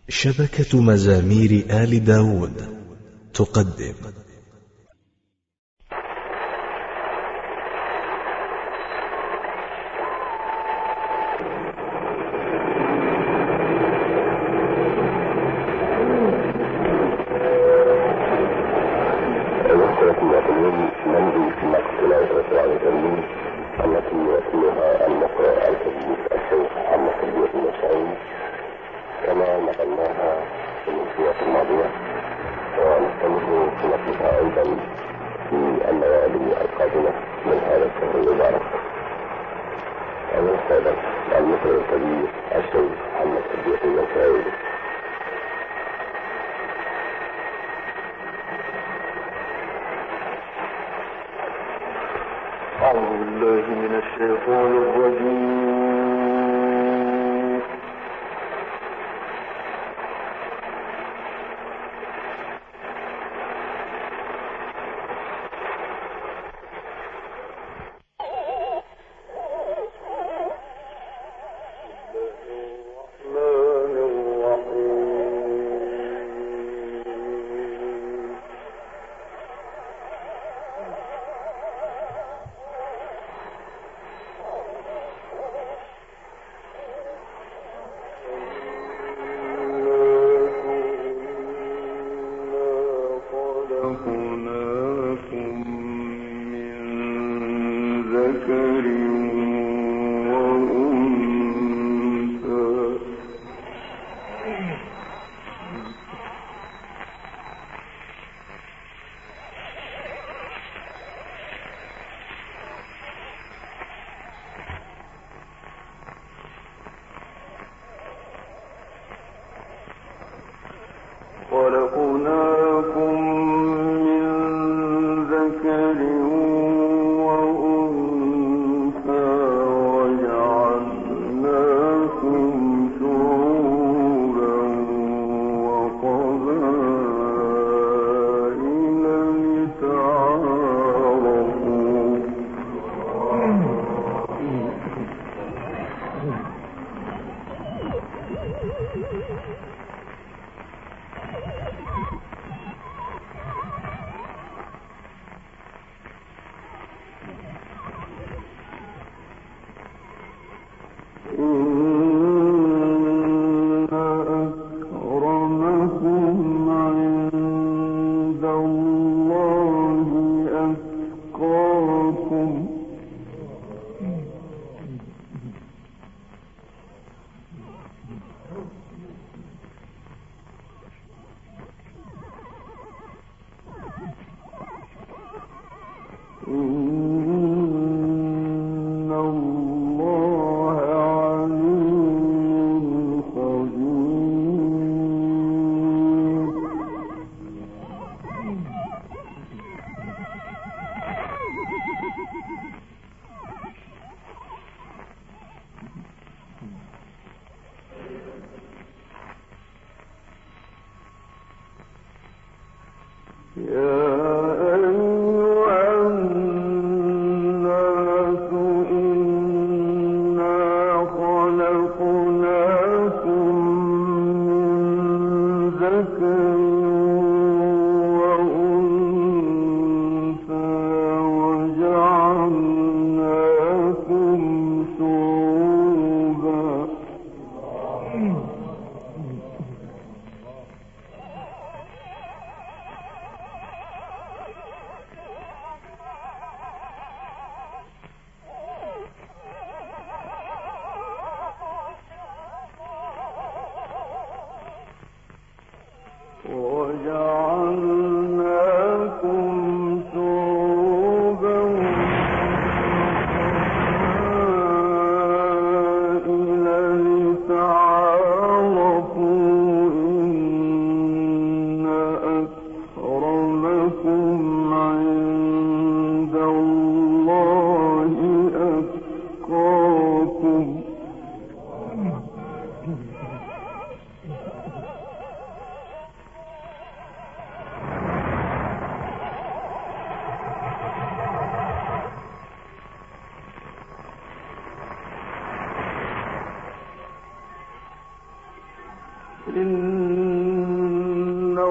شبكة مزامير آل داود تقدم التي يتلوها المقرأ الحديث الشيخ محمد صديق المسعود كما نقلناها في الأسبوع الماضية، ونستمر في نقلها أيضا في الليالي القادمة من هذا الشهر المبارك. أيها السادة، المقرأ الكبير الشيخ محمد صديق المسعود. أعوذ بالله من الشيطان الرجيم.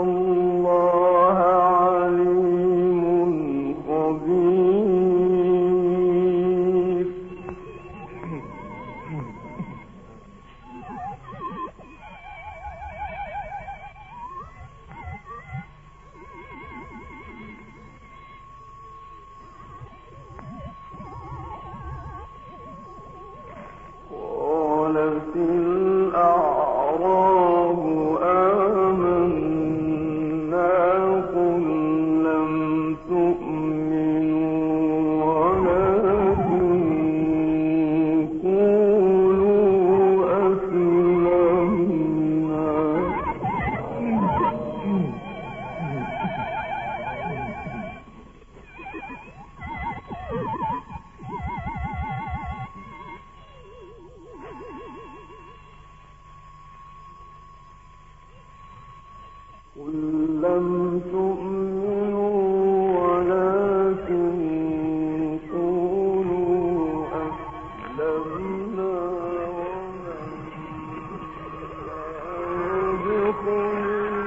الله عليم خبير. قالت الأعراب آمنا قل لم تؤمنوا ولكن قولوا أسلمنا. قل لم تؤمنوا ولكن قولوا أسلمنا يدخل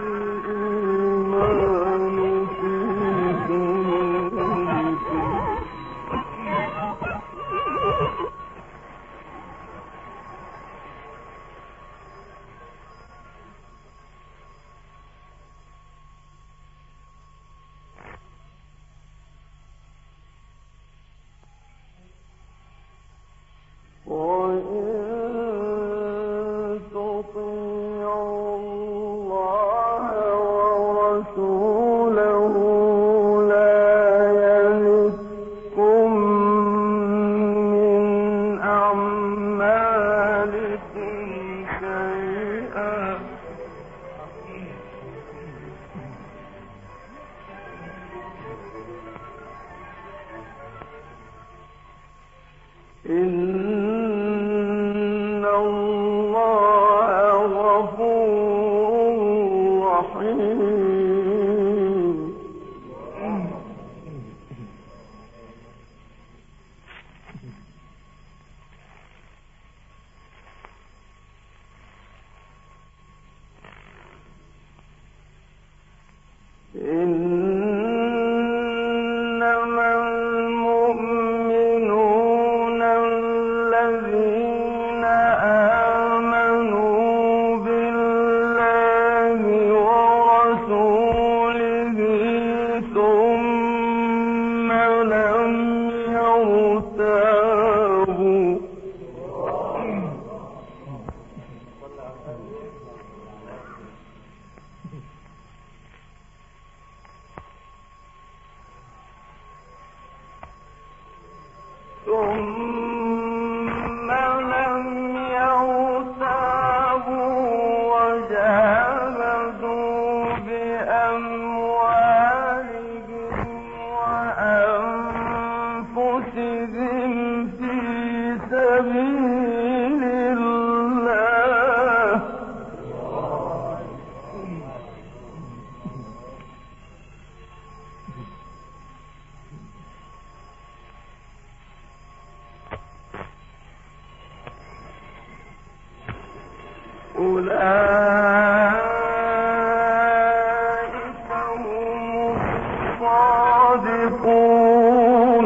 الإيمان في قلوبكم. وإن تطيعوا الله ورسوله لا يلدكم من أعمالكم شيئا. إن الله غفور رحيم. إنما المؤمنون الذين آمنوا بالله ورسوله ثم لم يرتابوا. ثم لم يرتابوا وجاهدوا بأموالهم وأنفسهم في سبيل الله. أولئك هم الصادقون.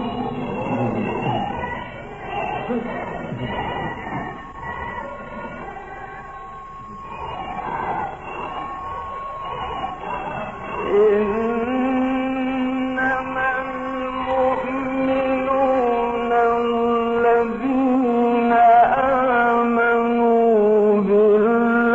إنما المؤمنون الذين آمنوا بالله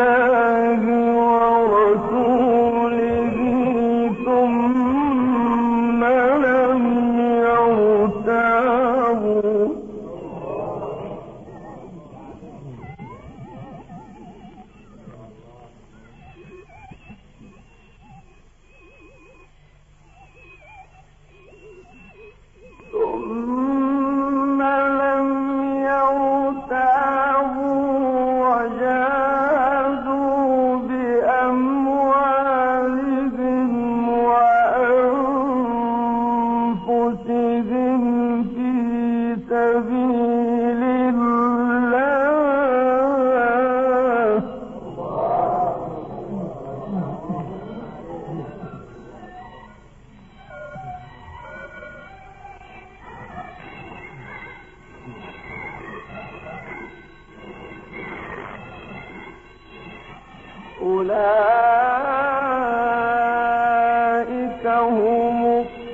أولئك هم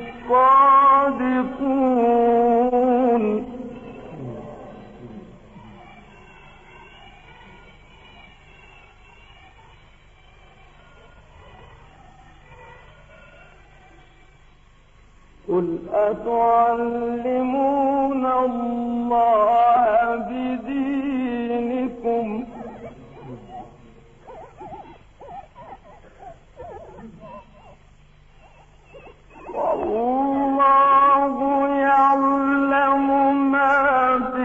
الصادقون. قل أتعلمون الله بدينكم والله يعلم ما في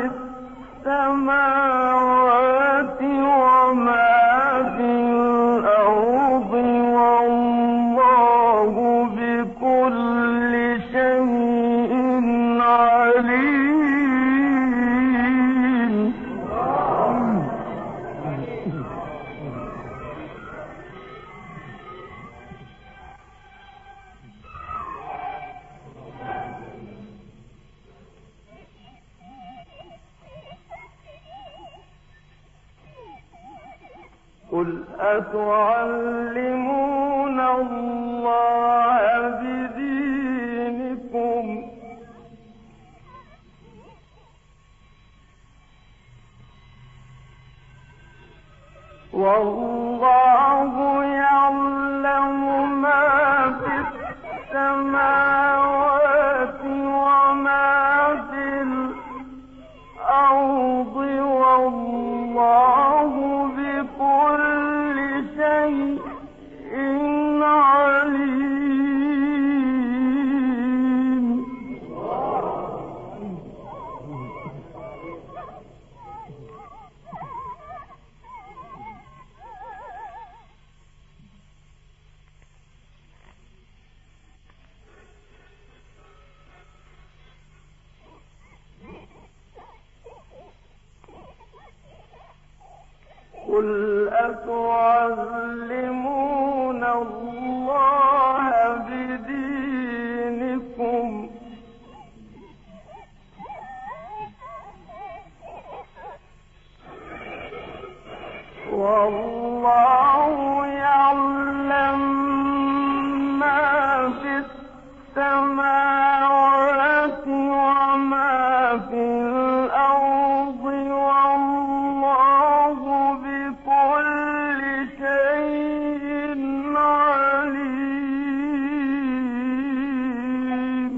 السماوات وما في الأرض والله بكل شيء عليم. قل أتعلمون الله بدينكم والله يعلم ما في السماوات وما في الأرض والله بكل شيء عليم. قل أتعلمون الله بدينكم والله يعلم ما في السماوات وما في الأرض والله بكل شيء عليم.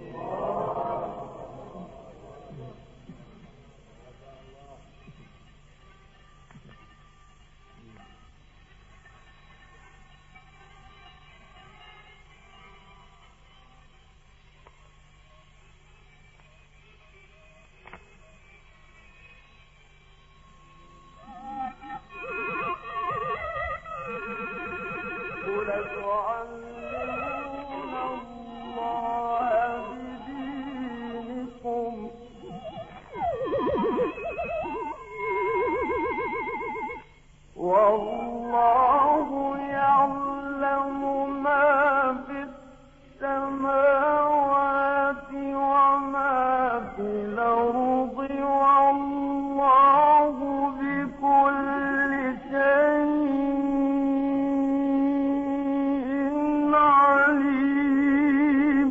قل أتعلمون الله بدينكم والله يعلم ما في السماوات وما في الأرض والله بكل شيء عليم.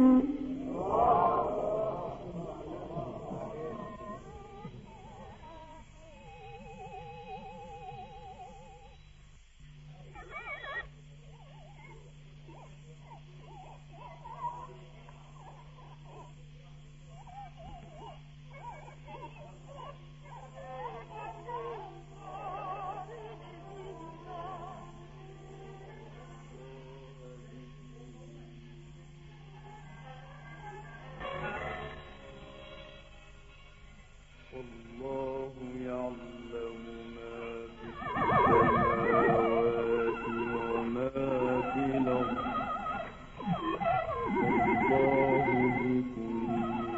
والله يعلم ما في السماوات وما في الأرض والله بكل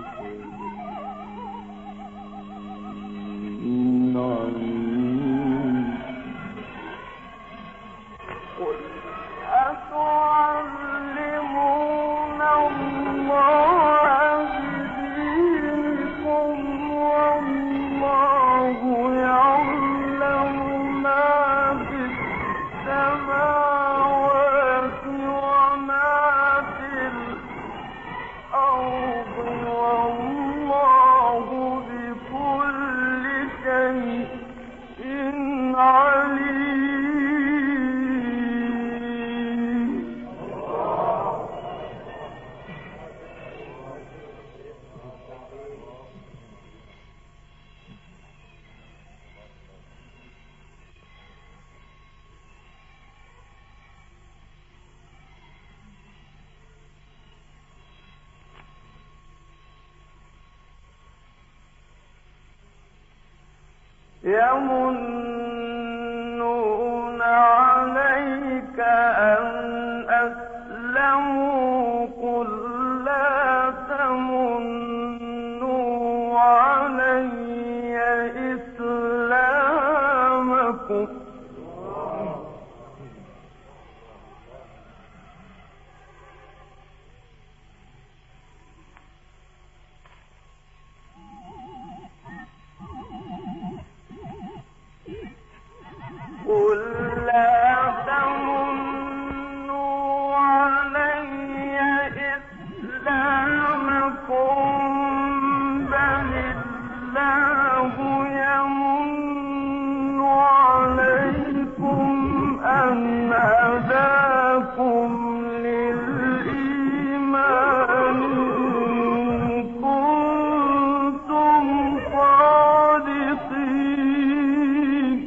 شيء عليم. قل أتعلمون الله بدينكم والله يعلم ما في السماوات يمنون عليك أن أسلموا قل لا تمنوا علي إسلامكم قل لا تمنوا علي إسلامكم بل الله يمن عليكم أن هداكم للإيمان إن كنتم صادقين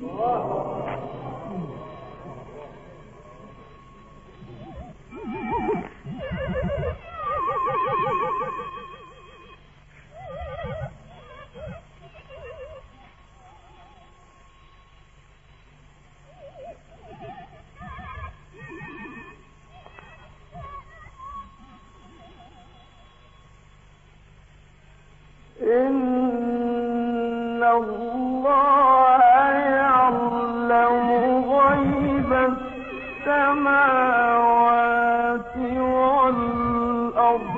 إن الله يعلم غيب السماوات والأرض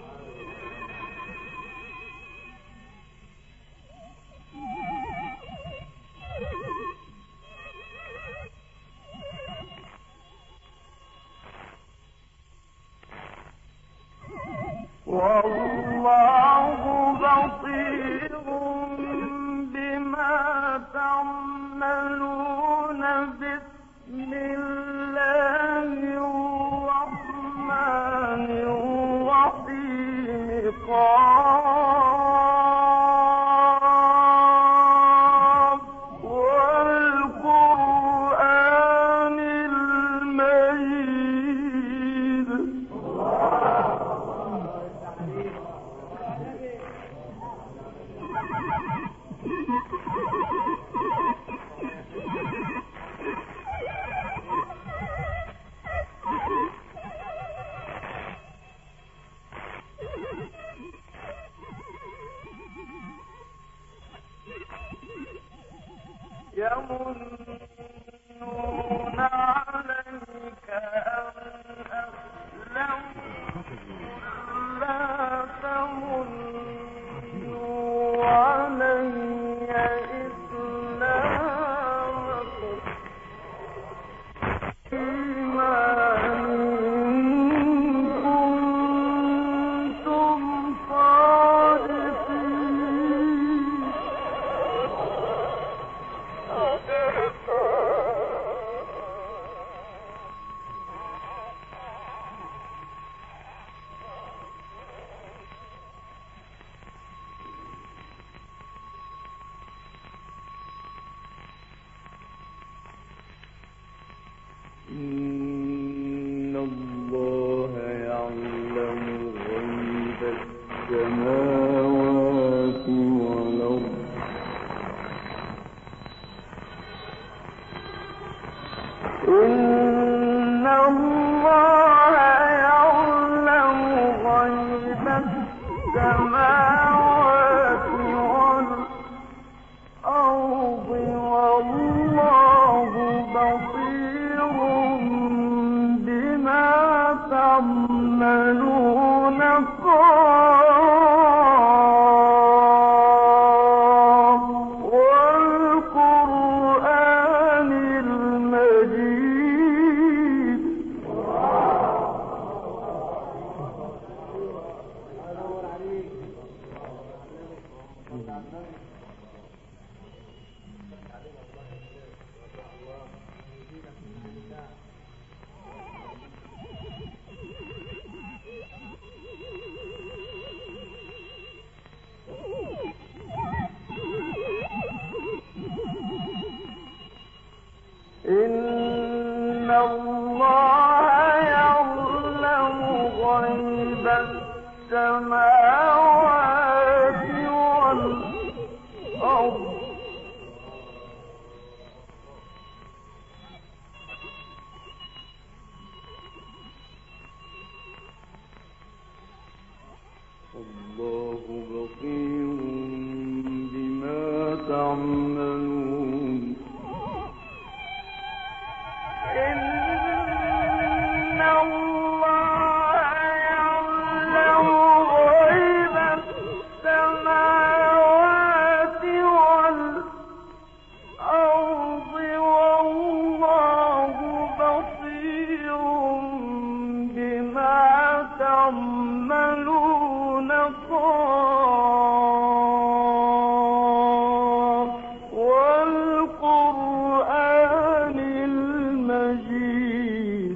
والله بصير بما تعملون بسم الله الرحمن الرحيم قاف والقرآن المجيد يمنون عليك أن أسلموا لا تمنوا علي إسلامكم إيمان إن كنتم صادقين إن الله يعلم غيب السماوات والأرض إن الله يعلم غيب السماوات والأرض والله بصير بما تعملون قاف والقرآن المجيد إن الله يعلم غيب السماوات والأرض الله بصير بما تعملون إن الله يعلم غيب السماوات والأرض والله بصير بما تعملون والقرآن المجيد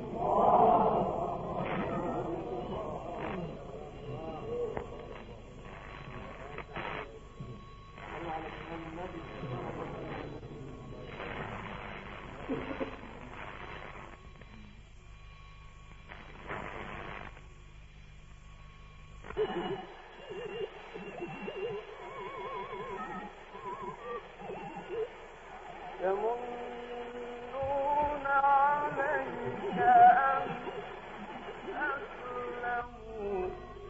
يمنون عليك أن أسلموا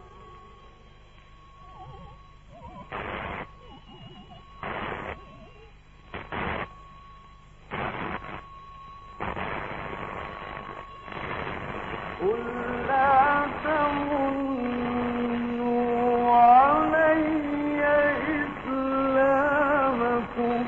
قل لا تمنوا علي إسلامكم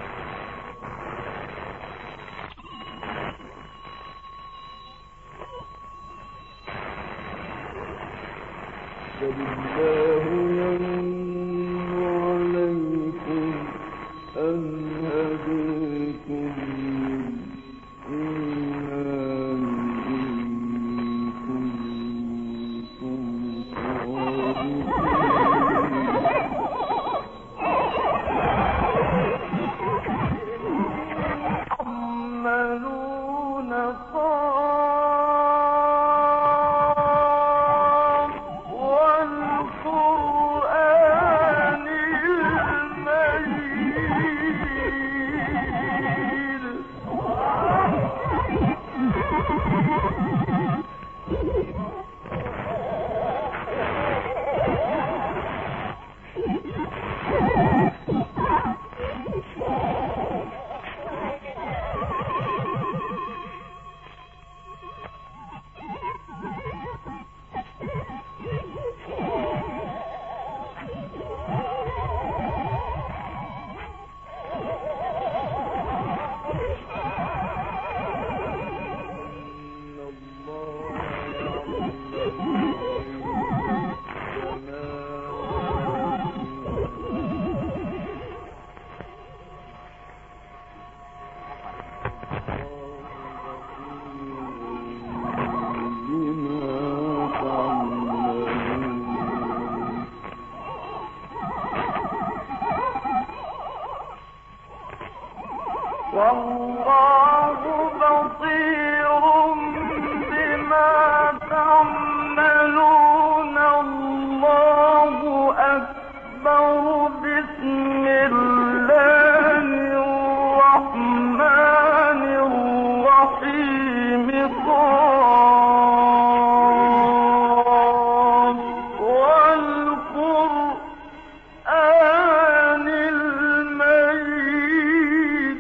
بل الله يمن عليكم أن هديكم للإيمان إن كنتم صادقين تعملون والقرآن والله بصير بما تعملون الله أكبر بسم الله الرحمن الرحيم قاف والقرآن المجيد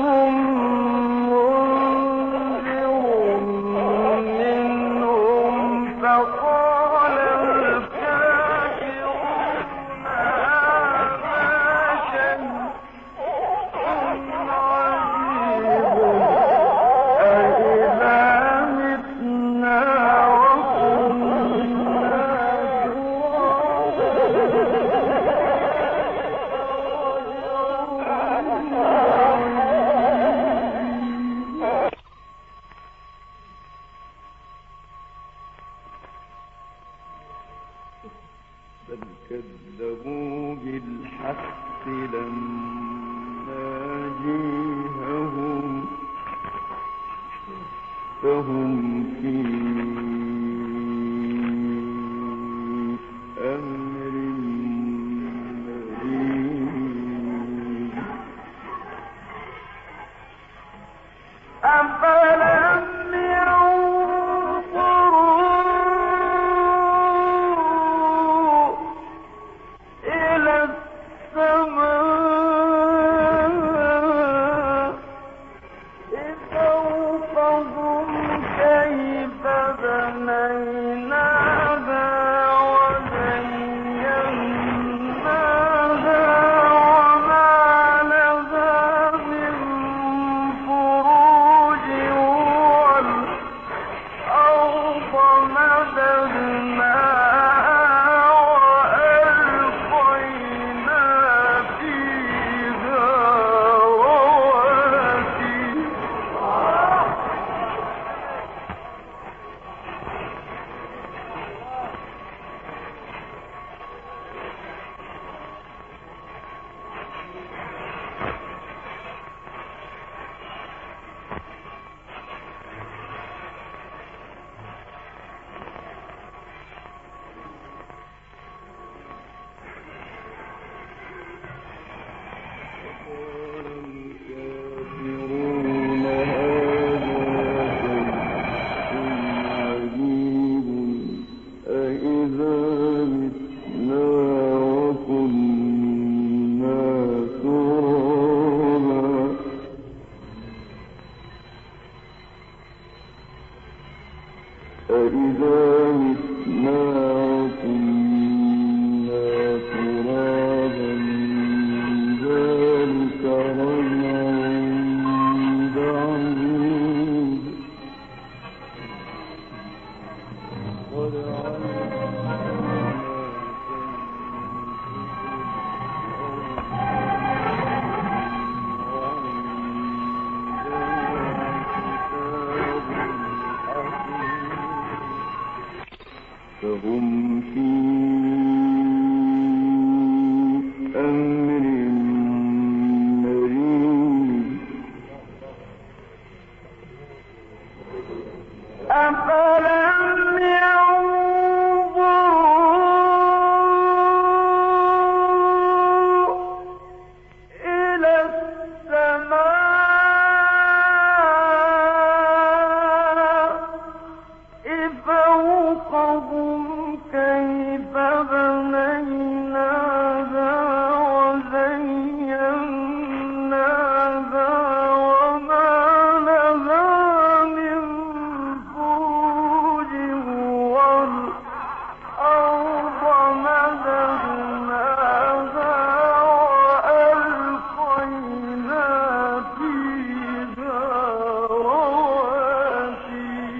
منهم فهم في أمر مريض أفلم ينظروا إلى السماء فوقهم كيف بنيناها وزيناها وما لها من فروج والأرض مددناها وألقينا فيها رواسي الكافرون هذا شيء عجيب أإذا متنا وكنا ترابا أإذا متنا وكنا ترابا ذلك رجع بعيد فهم في أمر مريض أفلم ينظروا إلى السماء فوقهم كيف بنيناها وزيناها وما لها من فروج والأرض مددناها وألقينا فيها رواسي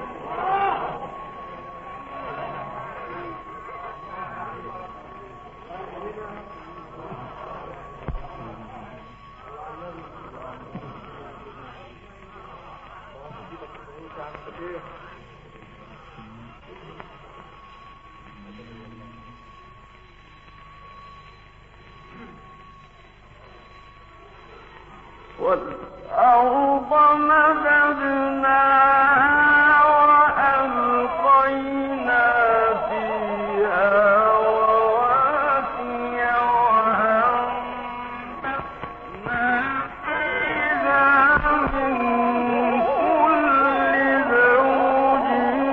والأرض مددناها وألقينا فيها رواسي وأنبتنا فيها من كل زوج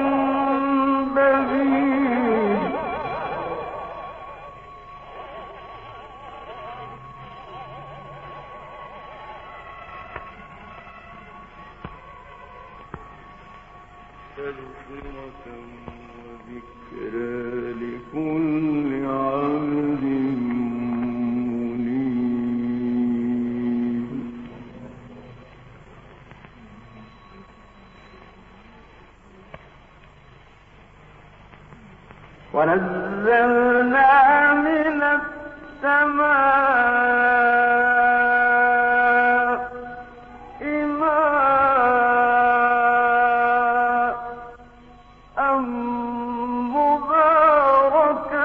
بهيج تذكرة وذكرى لكل عبد منيب ونزلنا من السماء ماء مباركا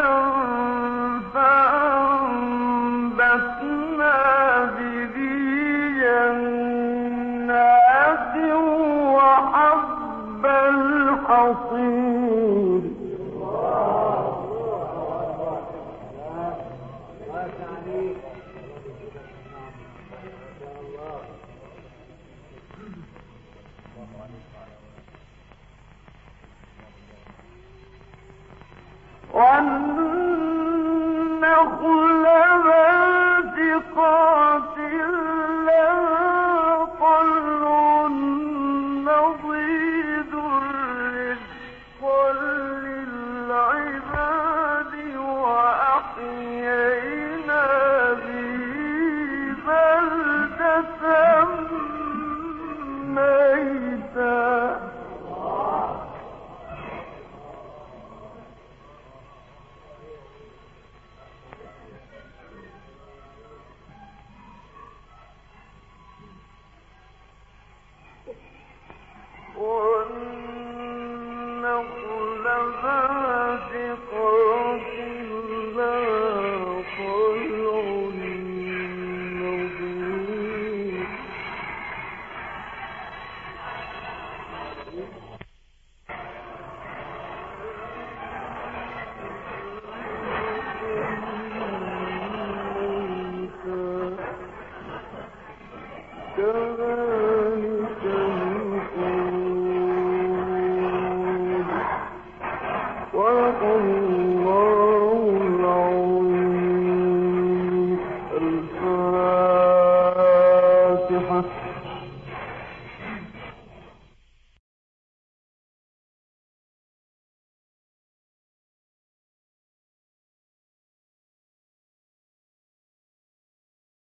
فأنبتنا به جنات وحب النصير والنصير